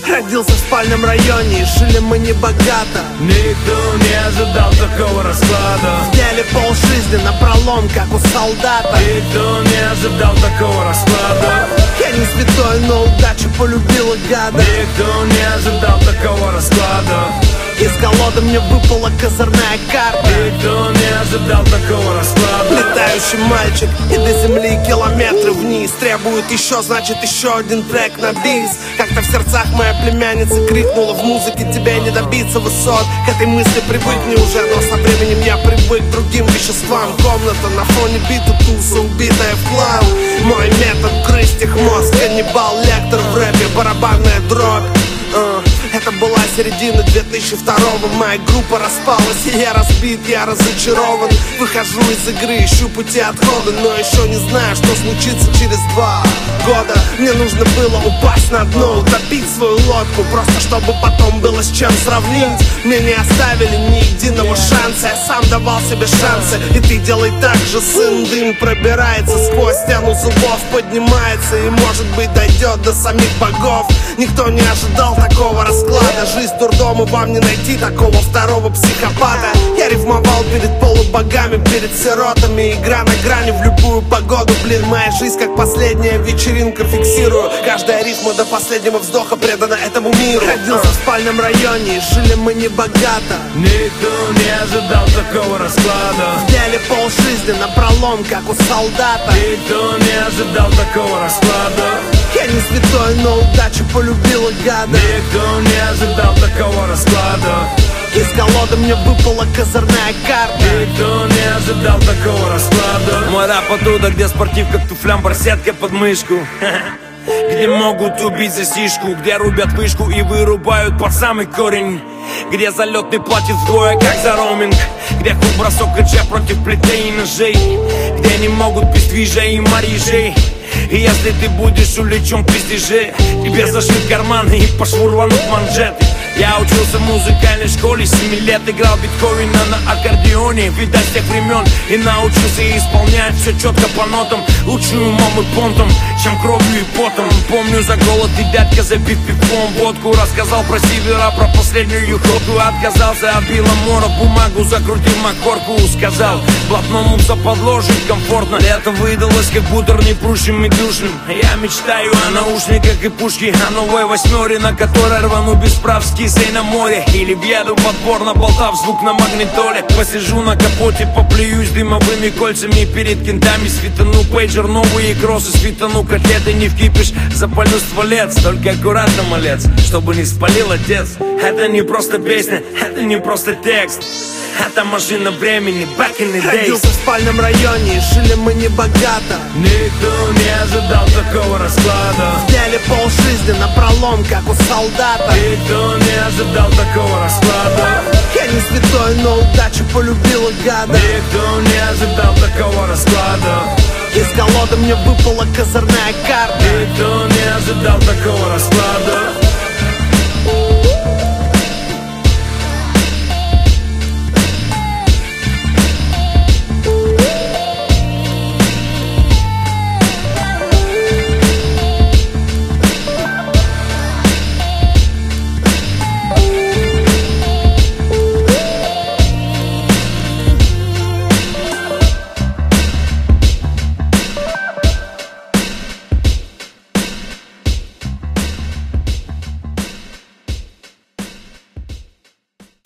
Родился в спальном районе, жили мы не богато. Никто не ожидал такого расклада. Взяли полжизни напролом, как у солдата. Никто не ожидал такого расклада. Я не святой, но удача полюбила гада. Никто не ожидал такого расклада. Из колоды мне выпала козырная карта. Никто не ожидал такого расклада. Летающий мальчик, и до земли километры вниз. Требует еще, значит еще один трек на бис. Как-то в сердцах моя племянница крикнула: в музыке тебе не добиться высот. К этой мысли привыкни уже, но со временем я привык к другим веществам. Комната на фоне бита, туса убитая в хлам. Мой метод — грызть их мозг, каннибал, лектор в рэпе, барабанная дробь. Это была середина 2002-го. Моя группа распалась, и я разбит, я разочарован. Выхожу из игры, ищу пути отхода, но еще не знаю, что случится через 2 года. Мне нужно было упасть на дно, утопить свою лодку, просто чтобы потом было с чем сравнить. Мне не оставили ни единого шанса, я сам давал себе шансы. И ты делай так же, сын. Дым пробирается сквозь стену зубов, поднимается и, может быть, дойдет до самих богов. Никто не ожидал такого расклада. Жизнь дурдом, и вам не найти такого второго психопата. Я рифмовал перед полубогами, перед сиротами. Игра на грани в любую погоду. Блин, моя жизнь как последняя вечеринка. Фиксирую, каждая рифма до последнего вздоха предана этому миру. Родился в спальном районе, жили мы не богато. Никто не ожидал такого расклада. Взяли полжизни напролом, как у солдата. Никто не ожидал такого расклада. Я не святой, но удача полюбила гада. Никто не ожидал такого расклада. Из колоды мне выпала козырная карта. Никто не ожидал такого расклада. Мой рэп оттуда, где спортив как туфлям, барсетка под мышку. Где могут убить за сишку, где рубят вышку и вырубают под самый корень. Где залетный платит вдвое, как за роуминг. Где хуй бросок КЧ против плетей и ножей. Где не могут без движа и марижей. И если ты будешь увлечен в престиже, тебе зашьют карманы и по шву рванут манжеты. Я учился в музыкальной школе, 7 лет играл Бетховена на аккордеоне. Видать, с тех времен и научился исполнять все четко по нотам. Лучше умом и понтом, чем кровью и потом. Помню за голод и дядька, запив пивком водку. Рассказал про севера, про последнюю ходку. Отказался от Беломора, бумагу закрутил макорку. Сказал, блатному западло жить комфортно. Лето выдалось как бутер непрущим и душным. Я мечтаю о наушниках и пушке, о новой восьмере, на которой рвану без прав с кисой на море. Или въеду подборно, болтав звук на магнитоле. Посижу на капоте, поплююсь дымовыми кольцами. Перед кентами светану пейджер, новые кроссы светану. Котлеты не вкипишь, запалю стволец. Только аккуратно, малец, чтобы не спалил отец. Это не просто песня, это не просто текст. Это машина времени, back in the days. Родился в спальном районе, жили мы не богато. Никто не ожидал такого расклада. Взяли полжизни напролом, как у солдата. Никто не ожидал такого расклада. Я не святой, но удача полюбила гада. Никто не ожидал такого расклада. Из колоды мне выпала козырная карта. Никто не ожидал такого расклада.